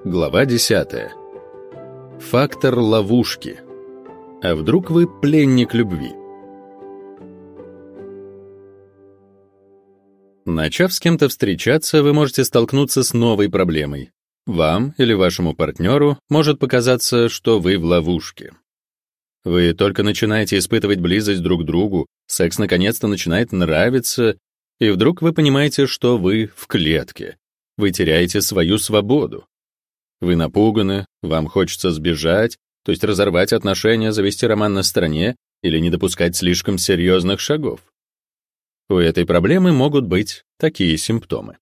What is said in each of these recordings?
Глава 10. Фактор ловушки. А вдруг вы пленник любви? Начав с кем-то встречаться, вы можете столкнуться с новой проблемой. Вам или вашему партнеру может показаться, что вы в ловушке. Вы только начинаете испытывать близость друг к другу, секс наконец-то начинает нравиться, и вдруг вы понимаете, что вы в клетке. Вы теряете свою свободу. Вы напуганы, вам хочется сбежать, то есть разорвать отношения, завести роман на стороне или не допускать слишком серьезных шагов. У этой проблемы могут быть такие симптомы.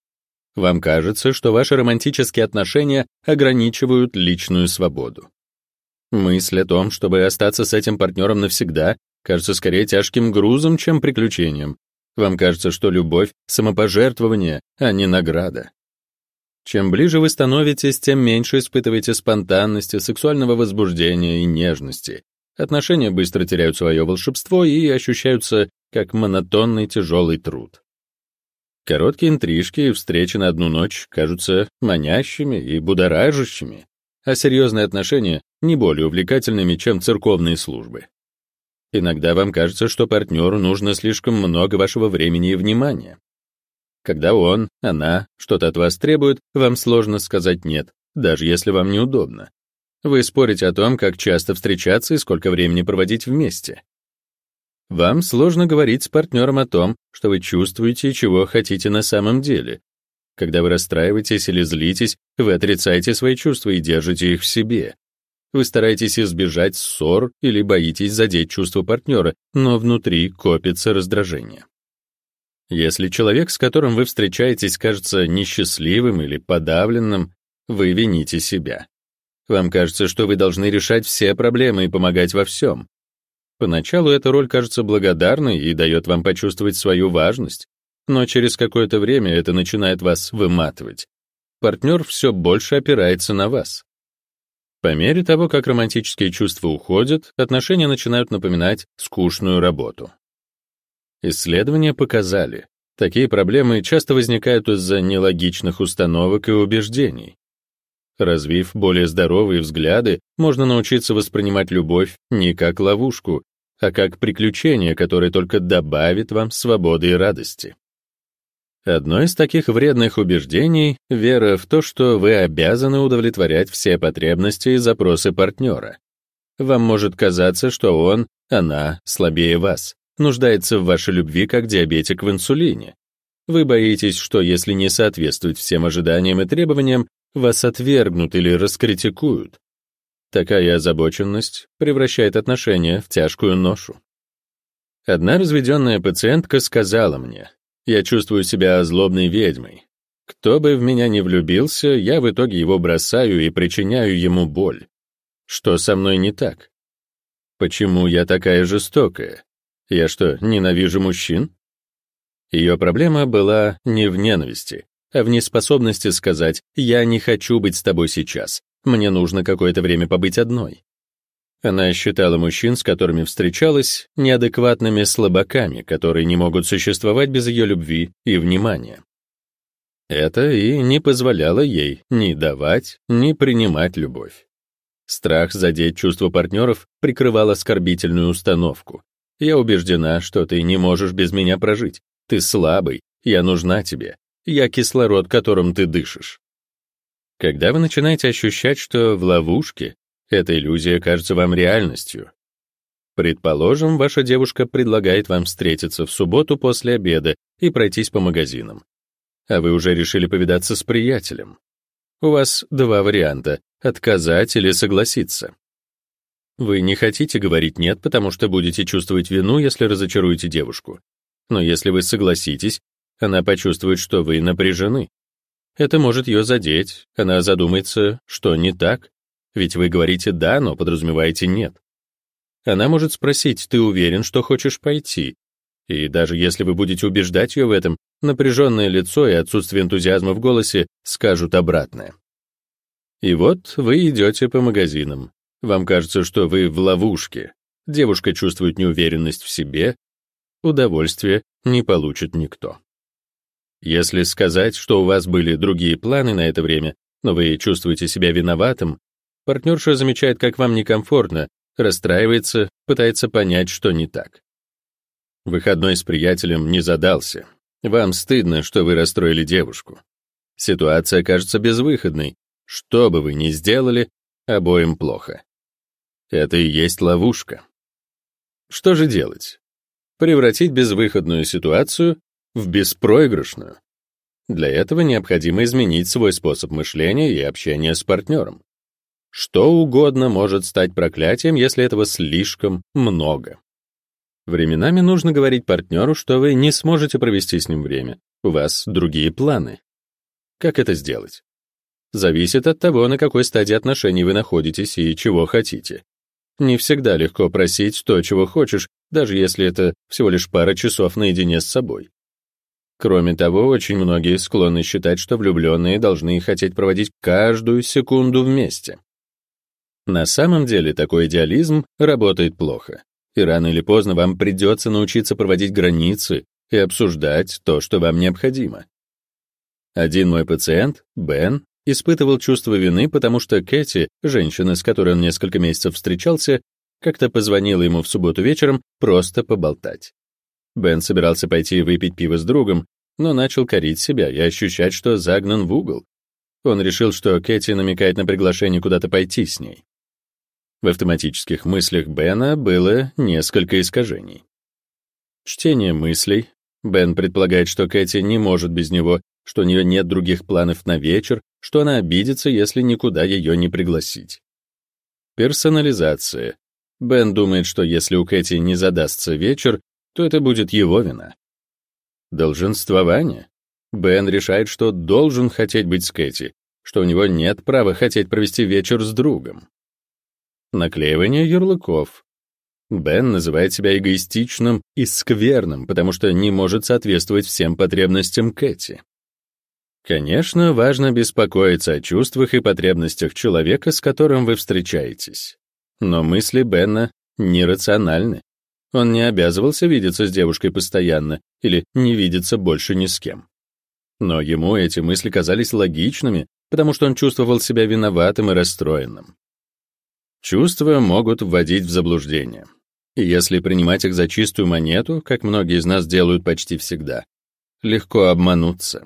Вам кажется, что ваши романтические отношения ограничивают личную свободу. Мысль о том, чтобы остаться с этим партнером навсегда, кажется скорее тяжким грузом, чем приключением. Вам кажется, что любовь — самопожертвование, а не награда. Чем ближе вы становитесь, тем меньше испытываете спонтанности, сексуального возбуждения и нежности. Отношения быстро теряют свое волшебство и ощущаются как монотонный тяжелый труд. Короткие интрижки и встречи на одну ночь кажутся манящими и будоражащими, а серьезные отношения не более увлекательными, чем церковные службы. Иногда вам кажется, что партнеру нужно слишком много вашего времени и внимания. Когда он, она что-то от вас требует, вам сложно сказать «нет», даже если вам неудобно. Вы спорите о том, как часто встречаться и сколько времени проводить вместе. Вам сложно говорить с партнером о том, что вы чувствуете и чего хотите на самом деле. Когда вы расстраиваетесь или злитесь, вы отрицаете свои чувства и держите их в себе. Вы стараетесь избежать ссор или боитесь задеть чувства партнера, но внутри копится раздражение. Если человек, с которым вы встречаетесь, кажется несчастливым или подавленным, вы вините себя. Вам кажется, что вы должны решать все проблемы и помогать во всем. Поначалу эта роль кажется благодарной и дает вам почувствовать свою важность, но через какое-то время это начинает вас выматывать. Партнер все больше опирается на вас. По мере того, как романтические чувства уходят, отношения начинают напоминать скучную работу. Исследования показали, такие проблемы часто возникают из-за нелогичных установок и убеждений. Развив более здоровые взгляды, можно научиться воспринимать любовь не как ловушку, а как приключение, которое только добавит вам свободы и радости. Одно из таких вредных убеждений — вера в то, что вы обязаны удовлетворять все потребности и запросы партнера. Вам может казаться, что он, она слабее вас, нуждается в вашей любви как диабетик в инсулине. Вы боитесь, что если не соответствовать всем ожиданиям и требованиям, вас отвергнут или раскритикуют. Такая озабоченность превращает отношения в тяжкую ношу. Одна разведенная пациентка сказала мне: «Я чувствую себя злобной ведьмой. Кто бы в меня не влюбился, я в итоге его бросаю и причиняю ему боль. Что со мной не так? Почему я такая жестокая? Я что, ненавижу мужчин?» Ее проблема была не в ненависти, а в неспособности сказать «я не хочу быть с тобой сейчас, мне нужно какое-то время побыть одной». Она считала мужчин, с которыми встречалась, неадекватными слабаками, которые не могут существовать без ее любви и внимания. Это и не позволяло ей ни давать, ни принимать любовь. Страх задеть чувства партнеров прикрывал оскорбительную установку. «Я убеждена, что ты не можешь без меня прожить. Ты слабый, я нужна тебе. Я кислород, которым ты дышишь». Когда вы начинаете ощущать, что в ловушке, эта иллюзия кажется вам реальностью. Предположим, ваша девушка предлагает вам встретиться в субботу после обеда и пройтись по магазинам. А вы уже решили повидаться с приятелем. У вас два варианта — отказать или согласиться. Вы не хотите говорить «нет», потому что будете чувствовать вину, если разочаруете девушку. Но если вы согласитесь, она почувствует, что вы напряжены. Это может ее задеть, она задумается, что не так. Ведь вы говорите «да», но подразумеваете «нет». Она может спросить: «Ты уверен, что хочешь пойти?» И даже если вы будете убеждать ее в этом, напряженное лицо и отсутствие энтузиазма в голосе скажут обратное. И вот вы идете по магазинам. Вам кажется, что вы в ловушке. Девушка чувствует неуверенность в себе. Удовольствия не получит никто. Если сказать, что у вас были другие планы на это время, но вы чувствуете себя виноватым, партнерша замечает, как вам некомфортно, расстраивается, пытается понять, что не так. Выходной с приятелем не задался. Вам стыдно, что вы расстроили девушку. Ситуация кажется безвыходной. Что бы вы ни сделали, обоим плохо. Это и есть ловушка. Что же делать? Превратить безвыходную ситуацию в беспроигрышную. Для этого необходимо изменить свой способ мышления и общения с партнером. Что угодно может стать проклятием, если этого слишком много. Временами нужно говорить партнеру, что вы не сможете провести с ним время, у вас другие планы. Как это сделать? Зависит от того, на какой стадии отношений вы находитесь и чего хотите. Не всегда легко просить то, чего хочешь, даже если это всего лишь пара часов наедине с собой. Кроме того, очень многие склонны считать, что влюбленные должны хотеть проводить каждую секунду вместе. На самом деле такой идеализм работает плохо, и рано или поздно вам придется научиться проводить границы и обсуждать то, что вам необходимо. Один мой пациент, Бен, испытывал чувство вины, потому что Кэти, женщина, с которой он несколько месяцев встречался, как-то позвонила ему в субботу вечером просто поболтать. Бен собирался пойти выпить пиво с другом, но начал корить себя и ощущать, что загнан в угол. Он решил, что Кэти намекает на приглашение куда-то пойти с ней. В автоматических мыслях Бена было несколько искажений. Чтение мыслей. Бен предполагает, что Кэти не может без него, что у нее нет других планов на вечер, что она обидится, если никуда ее не пригласить. Персонализация. Бен думает, что если у Кэти не задастся вечер, то это будет его вина. Долженствование. Бен решает, что должен хотеть быть с Кэти, что у него нет права хотеть провести вечер с другом. Наклеивание ярлыков. Бен называет себя эгоистичным и скверным, потому что не может соответствовать всем потребностям Кэти. Конечно, важно беспокоиться о чувствах и потребностях человека, с которым вы встречаетесь. Но мысли Бена нерациональны. Он не обязывался видеться с девушкой постоянно или не видеться больше ни с кем. Но ему эти мысли казались логичными, потому что он чувствовал себя виноватым и расстроенным. Чувства могут вводить в заблуждение. И если принимать их за чистую монету, как многие из нас делают почти всегда, легко обмануться.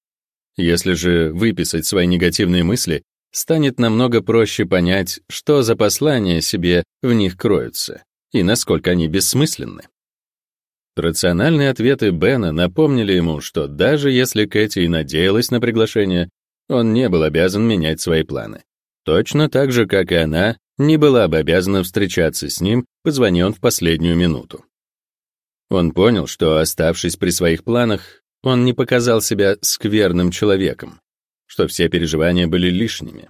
Если же выписать свои негативные мысли, станет намного проще понять, что за послания себе в них кроются и насколько они бессмысленны. Рациональные ответы Бена напомнили ему, что даже если Кэти и надеялась на приглашение, он не был обязан менять свои планы. Точно так же, как и она, не была бы обязана встречаться с ним, позвони он в последнюю минуту. Он понял, что, оставшись при своих планах, он не показал себя скверным человеком, что все переживания были лишними.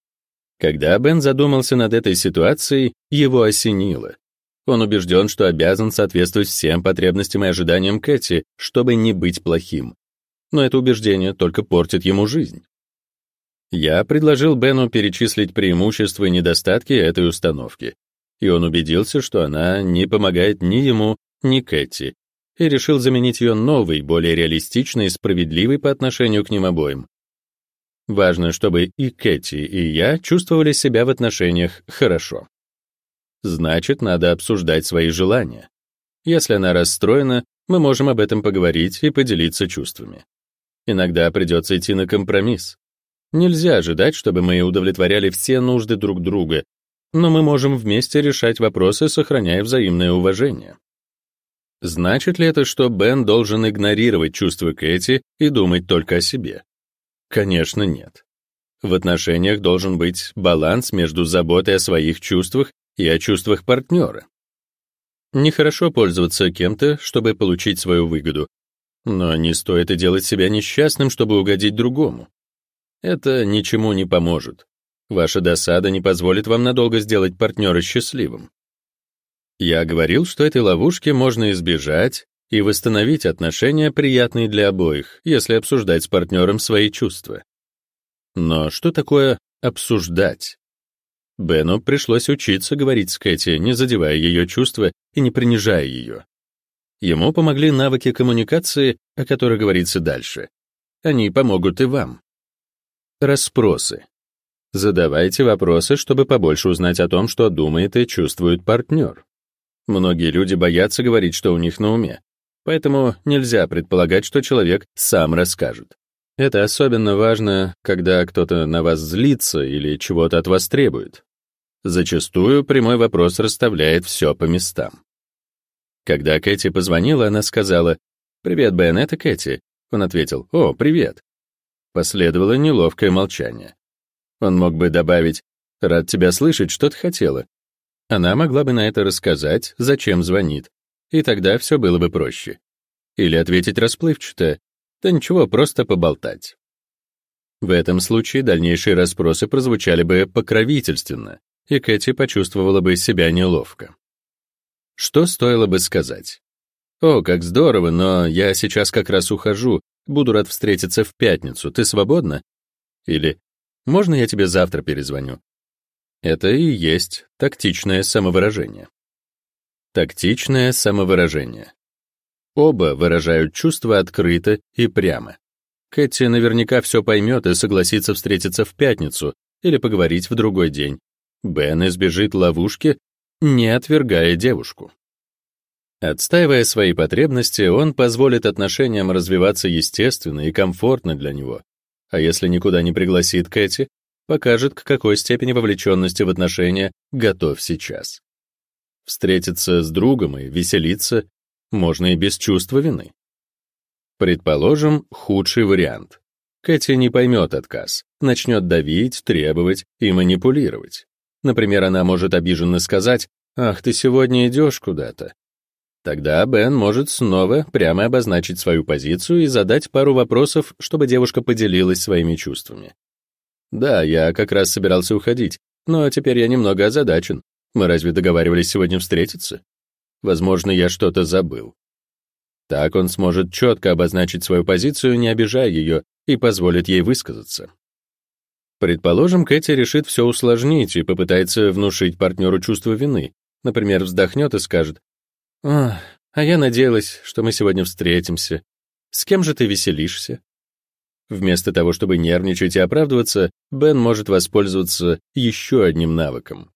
Когда Бен задумался над этой ситуацией, его осенило. Он убежден, что обязан соответствовать всем потребностям и ожиданиям Кэти, чтобы не быть плохим. Но это убеждение только портит ему жизнь. Я предложил Бену перечислить преимущества и недостатки этой установки, и он убедился, что она не помогает ни ему, ни Кэти, и решил заменить ее новой, более реалистичной и справедливой по отношению к ним обоим. Важно, чтобы и Кэти, и я чувствовали себя в отношениях хорошо. Значит, надо обсуждать свои желания. Если она расстроена, мы можем об этом поговорить и поделиться чувствами. Иногда придется идти на компромисс. Нельзя ожидать, чтобы мы удовлетворяли все нужды друг друга, но мы можем вместе решать вопросы, сохраняя взаимное уважение. Значит ли это, что Бен должен игнорировать чувства Кэти и думать только о себе? Конечно, нет. В отношениях должен быть баланс между заботой о своих чувствах и о чувствах партнера. Нехорошо пользоваться кем-то, чтобы получить свою выгоду, но не стоит и делать себя несчастным, чтобы угодить другому. Это ничему не поможет. Ваша досада не позволит вам надолго сделать партнера счастливым. Я говорил, что этой ловушки можно избежать и восстановить отношения, приятные для обоих, если обсуждать с партнером свои чувства. Но что такое обсуждать? Бену пришлось учиться говорить с Кэти, не задевая ее чувства и не принижая ее. Ему помогли навыки коммуникации, о которых говорится дальше. Они помогут и вам. Расспросы. Задавайте вопросы, чтобы побольше узнать о том, что думает и чувствует партнер. Многие люди боятся говорить, что у них на уме, поэтому нельзя предполагать, что человек сам расскажет. Это особенно важно, когда кто-то на вас злится или чего-то от вас требует. Зачастую прямой вопрос расставляет все по местам. Когда Кэти позвонила, она сказала: «Привет, Бен, это Кэти». Он ответил: «О, привет». Последовало неловкое молчание. Он мог бы добавить: «Рад тебя слышать, что ты хотела». Она могла бы на это рассказать, зачем звонит, и тогда все было бы проще. Или ответить расплывчато: «Да ничего, просто поболтать». В этом случае дальнейшие расспросы прозвучали бы покровительственно, и Кэти почувствовала бы себя неловко. Что стоило бы сказать? «О, как здорово, но я сейчас как раз ухожу, буду рад встретиться в пятницу, ты свободна?» Или «Можно я тебе завтра перезвоню?» Это и есть тактичное самовыражение. Тактичное самовыражение. Оба выражают чувства открыто и прямо. Кэти наверняка все поймет и согласится встретиться в пятницу или поговорить в другой день. Бен избежит ловушки, не отвергая девушку. Отстаивая свои потребности, он позволит отношениям развиваться естественно и комфортно для него. А если никуда не пригласит Кэти, покажет, к какой степени вовлеченности в отношения готов сейчас. Встретиться с другом и веселиться можно и без чувства вины. Предположим, худший вариант. Кэти не поймет отказ, начнет давить, требовать и манипулировать. Например, она может обиженно сказать: «Ах, ты сегодня идешь куда-то». Тогда Бен может снова прямо обозначить свою позицию и задать пару вопросов, чтобы девушка поделилась своими чувствами. «Да, я как раз собирался уходить, но теперь я немного озадачен. Мы разве договаривались сегодня встретиться? Возможно, я что-то забыл». Так он сможет четко обозначить свою позицию, не обижая ее, и позволит ей высказаться. Предположим, Кэти решит все усложнить и попытается внушить партнеру чувство вины. Например, вздохнет и скажет: «А я надеялась, что мы сегодня встретимся. С кем же ты веселишься?» Вместо того, чтобы нервничать и оправдываться, Бен может воспользоваться еще одним навыком.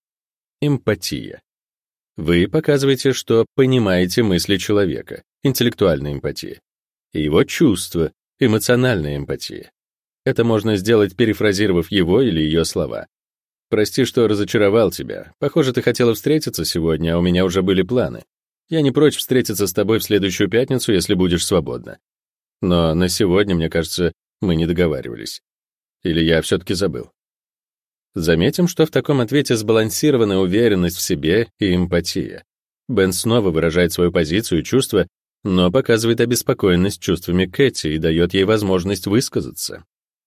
Эмпатия. Вы показываете, что понимаете мысли человека, интеллектуальная эмпатия, и его чувства, эмоциональная эмпатия. Это можно сделать, перефразировав его или ее слова. «Прости, что разочаровал тебя. Похоже, ты хотела встретиться сегодня, а у меня уже были планы. Я не прочь встретиться с тобой в следующую пятницу, если будешь свободна. Но на сегодня, мне кажется, мы не договаривались. Или я все-таки забыл». Заметим, что в таком ответе сбалансирована уверенность в себе и эмпатия. Бен снова выражает свою позицию и чувства, но показывает обеспокоенность чувствами Кэти и дает ей возможность высказаться.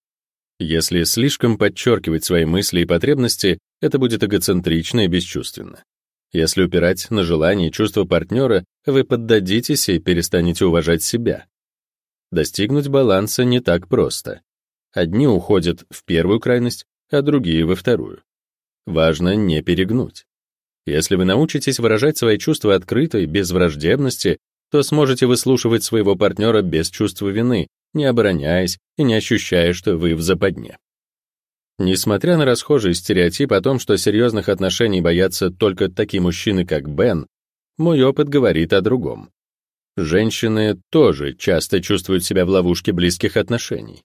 Если слишком подчеркивать свои мысли и потребности, это будет эгоцентрично и бесчувственно. Если упирать на желания и чувства партнера, вы поддадитесь и перестанете уважать себя. Достигнуть баланса не так просто. Одни уходят в первую крайность, а другие — во вторую. Важно не перегнуть. Если вы научитесь выражать свои чувства открыто и без враждебности, то сможете выслушивать своего партнера без чувства вины, не обороняясь и не ощущая, что вы в западне. Несмотря на расхожий стереотип о том, что серьезных отношений боятся только такие мужчины, как Бен, мой опыт говорит о другом. Женщины тоже часто чувствуют себя в ловушке близких отношений.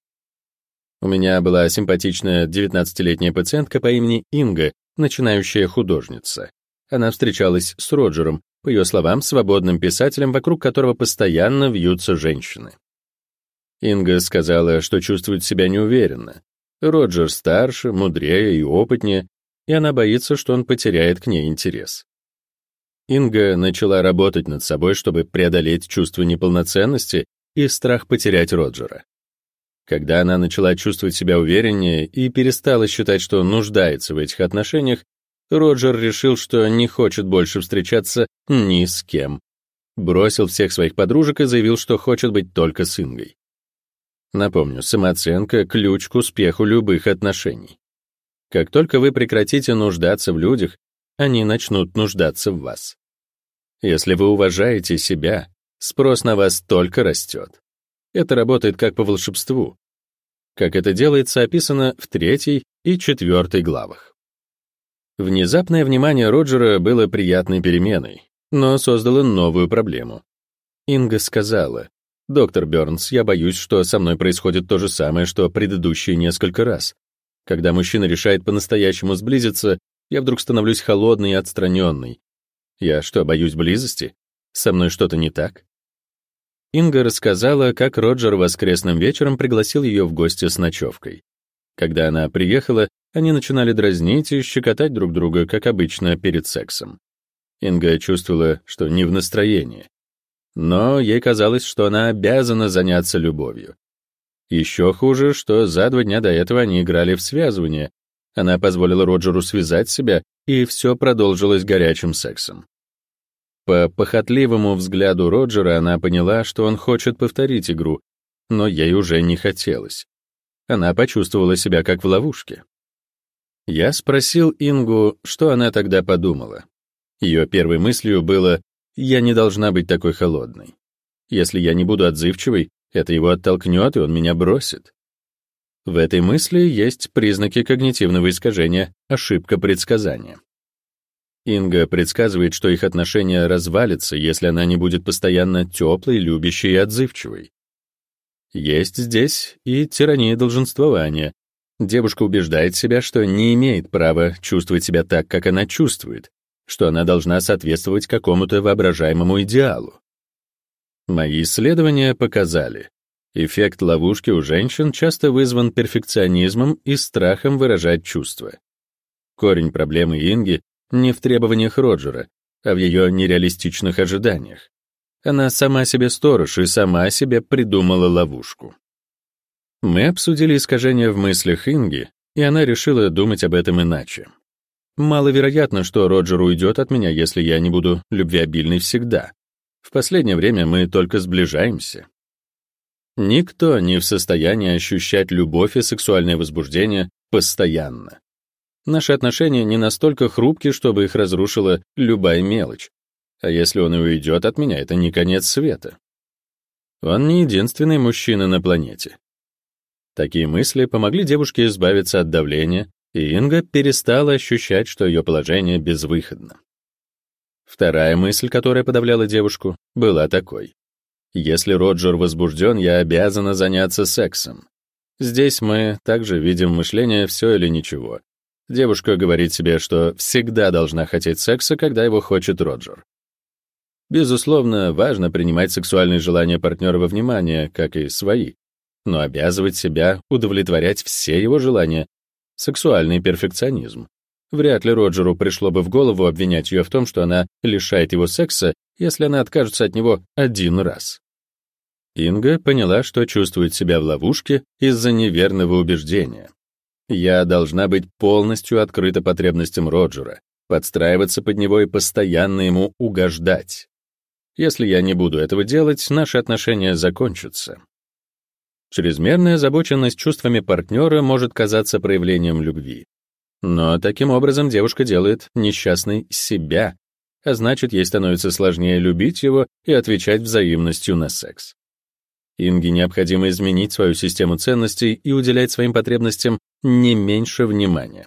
У меня была симпатичная 19-летняя пациентка по имени Инга, начинающая художница. Она встречалась с Роджером, по ее словам, свободным писателем, вокруг которого постоянно вьются женщины. Инга сказала, что чувствует себя неуверенно. Роджер старше, мудрее и опытнее, и она боится, что он потеряет к ней интерес. Инга начала работать над собой, чтобы преодолеть чувство неполноценности и страх потерять Роджера. Когда она начала чувствовать себя увереннее и перестала считать, что нуждается в этих отношениях, Роджер решил, что не хочет больше встречаться ни с кем. Бросил всех своих подружек и заявил, что хочет быть только с Ингой. Напомню, самооценка — ключ к успеху любых отношений. Как только вы прекратите нуждаться в людях, они начнут нуждаться в вас. Если вы уважаете себя, спрос на вас только растет. Это работает как по волшебству. Как это делается, описано в 3 и 4 главах. Внезапное внимание Роджера было приятной переменой, но создало новую проблему. Инга сказала: «Доктор Бёрнс, я боюсь, что со мной происходит то же самое, что предыдущие несколько раз. Когда мужчина решает по-настоящему сблизиться, я вдруг становлюсь холодной и отстраненной. Я что, боюсь близости? Со мной что-то не так?» Инга рассказала, как Роджер воскресным вечером пригласил ее в гости с ночевкой. Когда она приехала, они начинали дразнить и щекотать друг друга, как обычно, перед сексом. Инга чувствовала, что не в настроении. Но ей казалось, что она обязана заняться любовью. Еще хуже, что за 2 дня до этого они играли в связывание. Она позволила Роджеру связать себя, и все продолжилось горячим сексом. По похотливому взгляду Роджера она поняла, что он хочет повторить игру, но ей уже не хотелось. Она почувствовала себя как в ловушке. Я спросил Ингу, что она тогда подумала. Ее первой мыслью было: «Я не должна быть такой холодной. Если я не буду отзывчивой, это его оттолкнет, и он меня бросит». В этой мысли есть признаки когнитивного искажения, ошибка предсказания. Инга предсказывает, что их отношения развалятся, если она не будет постоянно теплой, любящей и отзывчивой. Есть здесь и тирания долженствования. Девушка убеждает себя, что не имеет права чувствовать себя так, как она чувствует, что она должна соответствовать какому-то воображаемому идеалу. Мои исследования показали, эффект ловушки у женщин часто вызван перфекционизмом и страхом выражать чувства. Корень проблемы Инги не в требованиях Роджера, а в ее нереалистичных ожиданиях. Она сама себе сторож и сама себе придумала ловушку. Мы обсудили искажения в мыслях Инги, и она решила думать об этом иначе. Маловероятно, что Роджер уйдет от меня, если я не буду любвеобильной всегда. В последнее время мы только сближаемся. Никто не в состоянии ощущать любовь и сексуальное возбуждение постоянно. Наши отношения не настолько хрупки, чтобы их разрушила любая мелочь. А если он и уйдет от меня, это не конец света. Он не единственный мужчина на планете. Такие мысли помогли девушке избавиться от давления, и Инга перестала ощущать, что ее положение безвыходно. Вторая мысль, которая подавляла девушку, была такой: если Роджер возбужден, я обязана заняться сексом. Здесь мы также видим мышление «все или ничего». Девушка говорит себе, что всегда должна хотеть секса, когда его хочет Роджер. Безусловно, важно принимать сексуальные желания партнера во внимание, как и свои, но обязывать себя удовлетворять все его желания — сексуальный перфекционизм. Вряд ли Роджеру пришло бы в голову обвинять ее в том, что она лишает его секса, если она откажется от него 1 раз. Инга поняла, что чувствует себя в ловушке из-за неверного убеждения. Я должна быть полностью открыта потребностям Роджера, подстраиваться под него и постоянно ему угождать. Если я не буду этого делать, наши отношения закончатся. Чрезмерная озабоченность чувствами партнера может казаться проявлением любви. Но таким образом девушка делает несчастной себя, а значит, ей становится сложнее любить его и отвечать взаимностью на секс. Инге необходимо изменить свою систему ценностей и уделять своим потребностям не меньше внимания.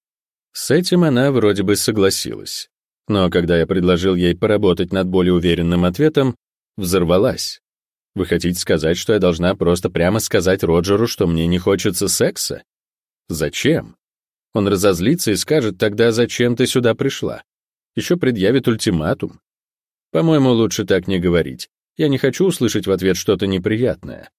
С этим она вроде бы согласилась. Но когда я предложил ей поработать над более уверенным ответом, взорвалась. Вы хотите сказать, что я должна просто прямо сказать Роджеру, что мне не хочется секса? Зачем? Он разозлится и скажет: тогда зачем ты сюда пришла? Еще предъявит ультиматум. По-моему, лучше так не говорить. Я не хочу услышать в ответ что-то неприятное.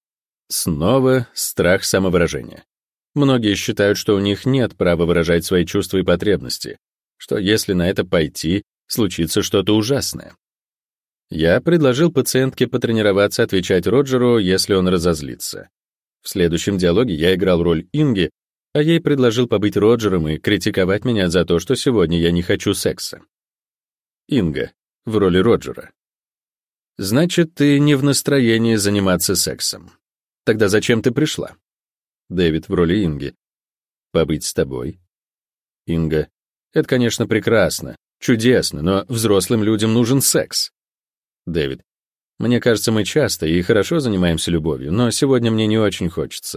Снова страх самовыражения. Многие считают, что у них нет права выражать свои чувства и потребности, что если на это пойти, случится что-то ужасное. Я предложил пациентке потренироваться отвечать Роджеру, если он разозлится. В следующем диалоге я играл роль Инги, а ей предложил побыть Роджером и критиковать меня за то, что сегодня я не хочу секса. Инга в роли Роджера. Значит, ты не в настроении заниматься сексом. Тогда зачем ты пришла? Дэвид в роли Инги. Побыть с тобой. Инга. Это, конечно, прекрасно, чудесно, но взрослым людям нужен секс. Дэвид. Мне кажется, мы часто и хорошо занимаемся любовью, но сегодня мне не очень хочется.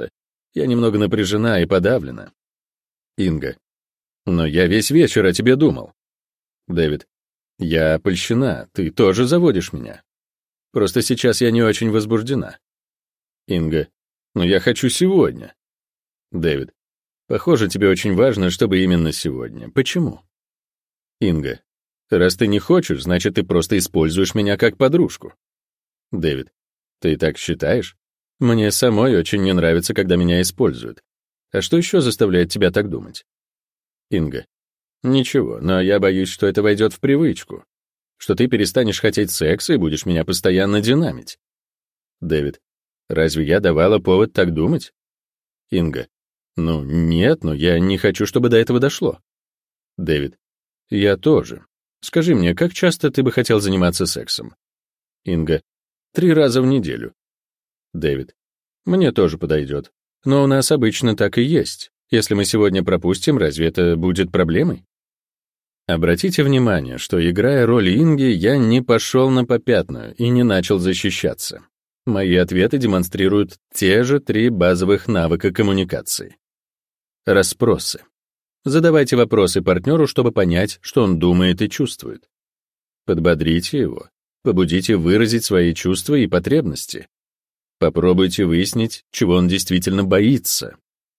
Я немного напряжена и подавлена. Инга. Но я весь вечер о тебе думал. Дэвид. Я польщена, ты тоже заводишь меня. Просто сейчас я не очень возбуждена. Инга. Но я хочу сегодня. Дэвид. Похоже, тебе очень важно, чтобы именно сегодня. Почему? Инга. Раз ты не хочешь, значит, ты просто используешь меня как подружку. Дэвид. Ты так считаешь? Мне самой очень не нравится, когда меня используют. А что еще заставляет тебя так думать? Инга. Ничего, но я боюсь, что это войдет в привычку. Что ты перестанешь хотеть секса и будешь меня постоянно динамить. Дэвид. Разве я давала повод так думать? Инга. Ну, нет, но я не хочу, чтобы до этого дошло. Дэвид. Я тоже. Скажи мне, как часто ты бы хотел заниматься сексом? Инга. 3 раза в неделю. Дэвид. Мне тоже подойдет. Но у нас обычно так и есть. Если мы сегодня пропустим, разве это будет проблемой? Обратите внимание, что, играя роль Инги, я не пошел на попятную и не начал защищаться. Мои ответы демонстрируют те же 3 базовых навыка коммуникации. Расспросы. Задавайте вопросы партнеру, чтобы понять, что он думает и чувствует. Подбодрите его, побудите выразить свои чувства и потребности. Попробуйте выяснить, чего он действительно боится.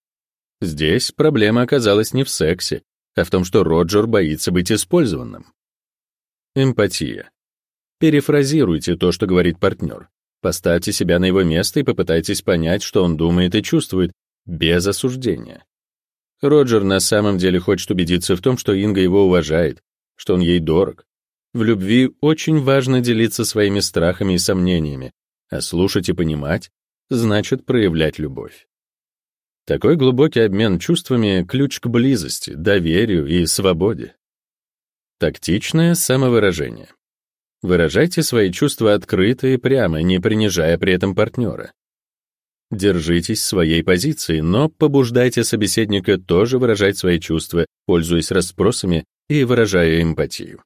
Здесь проблема оказалась не в сексе, а в том, что Роджер боится быть использованным. Эмпатия. Перефразируйте то, что говорит партнер. Поставьте себя на его место и попытайтесь понять, что он думает и чувствует, без осуждения. Роджер на самом деле хочет убедиться в том, что Инга его уважает, что он ей дорог. В любви очень важно делиться своими страхами и сомнениями, а слушать и понимать значит проявлять любовь. Такой глубокий обмен чувствами — ключ к близости, доверию и свободе. Тактичное самовыражение. Выражайте свои чувства открыто и прямо, не принижая при этом партнера. Держитесь своей позиции, но побуждайте собеседника тоже выражать свои чувства, пользуясь расспросами и выражая эмпатию.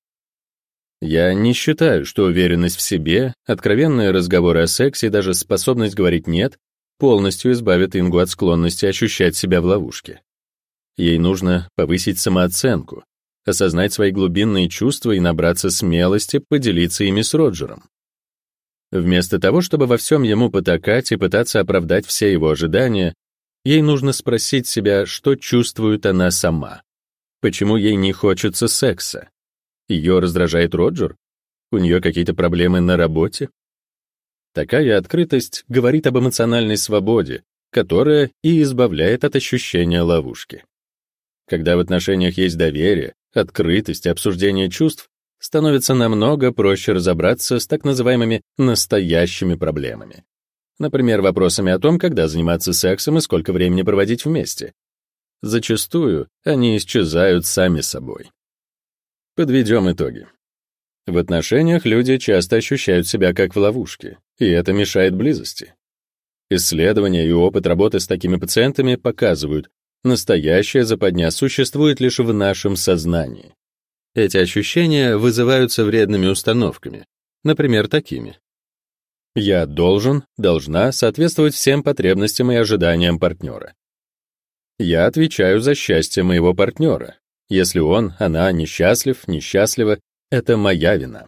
Я не считаю, что уверенность в себе, откровенные разговоры о сексе и даже способность говорить «нет» полностью избавят Ингу от склонности ощущать себя в ловушке. Ей нужно повысить самооценку, осознать свои глубинные чувства и набраться смелости поделиться ими с Роджером. Вместо того, чтобы во всем ему потакать и пытаться оправдать все его ожидания, ей нужно спросить себя, что чувствует она сама. Почему ей не хочется секса? Ее раздражает Роджер? У нее какие-то проблемы на работе? Такая открытость говорит об эмоциональной свободе, которая и избавляет от ощущения ловушки. Когда в отношениях есть доверие, открытость и обсуждение чувств, становится намного проще разобраться с так называемыми настоящими проблемами. Например, вопросами о том, когда заниматься сексом и сколько времени проводить вместе. Зачастую они исчезают сами собой. Подведем итоги. В отношениях люди часто ощущают себя как в ловушке, и это мешает близости. Исследования и опыт работы с такими пациентами показывают, настоящая западня существует лишь в нашем сознании. Эти ощущения вызываются вредными установками, например, такими. Я должна соответствовать всем потребностям и ожиданиям партнера. Я отвечаю за счастье моего партнера. Если он, она несчастлив, несчастлива, это моя вина.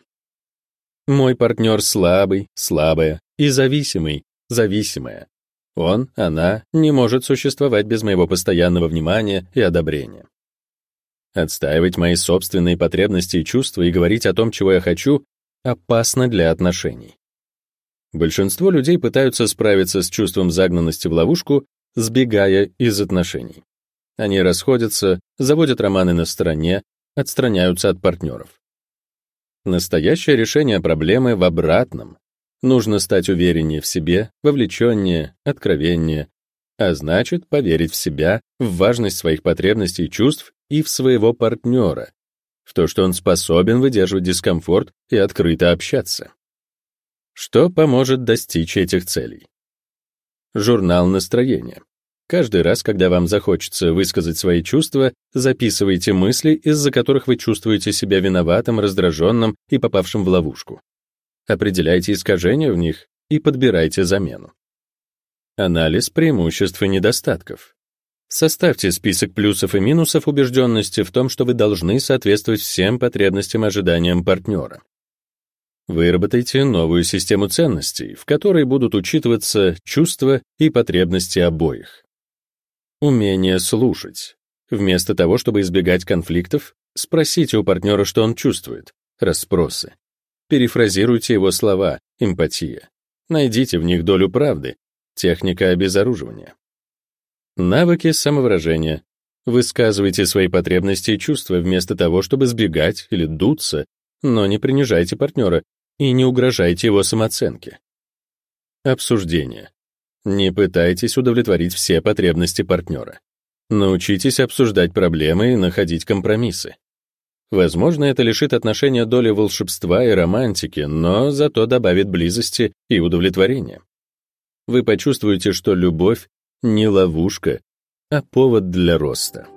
Мой партнер слабый, слабая и зависимый, зависимая. Он, она не может существовать без моего постоянного внимания и одобрения. Отстаивать мои собственные потребности и чувства и говорить о том, чего я хочу, опасно для отношений. Большинство людей пытаются справиться с чувством загнанности в ловушку, сбегая из отношений. Они расходятся, заводят романы на стороне, отстраняются от партнеров. Настоящее решение проблемы в обратном. Нужно стать увереннее в себе, вовлеченнее, откровеннее, а значит, поверить в себя, в важность своих потребностей и чувств и в своего партнера, в то, что он способен выдерживать дискомфорт и открыто общаться. Что поможет достичь этих целей? Журнал настроения. Каждый раз, когда вам захочется высказать свои чувства, записывайте мысли, из-за которых вы чувствуете себя виноватым, раздраженным и попавшим в ловушку. Определяйте искажения в них и подбирайте замену. Анализ преимуществ и недостатков. Составьте список плюсов и минусов убежденности в том, что вы должны соответствовать всем потребностям и ожиданиям партнера. Выработайте новую систему ценностей, в которой будут учитываться чувства и потребности обоих. Умение слушать. Вместо того, чтобы избегать конфликтов, спросите у партнера, что он чувствует. Расспросы. Перефразируйте его слова, эмпатия. Найдите в них долю правды, техника обезоруживания. Навыки самовыражения. Высказывайте свои потребности и чувства вместо того, чтобы сбегать или дуться, но не принижайте партнера и не угрожайте его самооценке. Обсуждение. Не пытайтесь удовлетворить все потребности партнера. Научитесь обсуждать проблемы и находить компромиссы. Возможно, это лишит отношения доли волшебства и романтики, но зато добавит близости и удовлетворения. Вы почувствуете, что любовь не ловушка, а повод для роста.